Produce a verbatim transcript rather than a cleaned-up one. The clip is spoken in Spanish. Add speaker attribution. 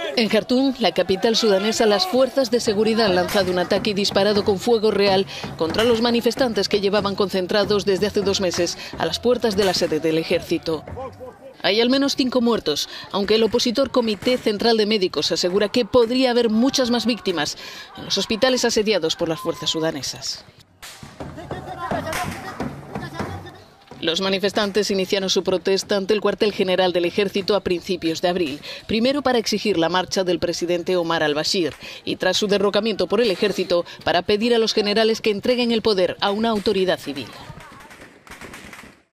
Speaker 1: En Jartum, la capital sudanesa, las fuerzas de seguridad han lanzado un ataque y disparado con fuego real contra los manifestantes que llevaban concentrados desde hace dos meses a las puertas de la sede del ejército. Hay al menos cinco muertos, aunque el opositor Comité Central de Médicos asegura que podría haber muchas más víctimas en los hospitales asediados por las fuerzas sudanesas. Los manifestantes iniciaron su protesta ante el cuartel general del ejército a principios de abril, primero para exigir la marcha del presidente Omar al-Bashir y tras su derrocamiento por el ejército para pedir a los generales que entreguen el poder a una autoridad civil.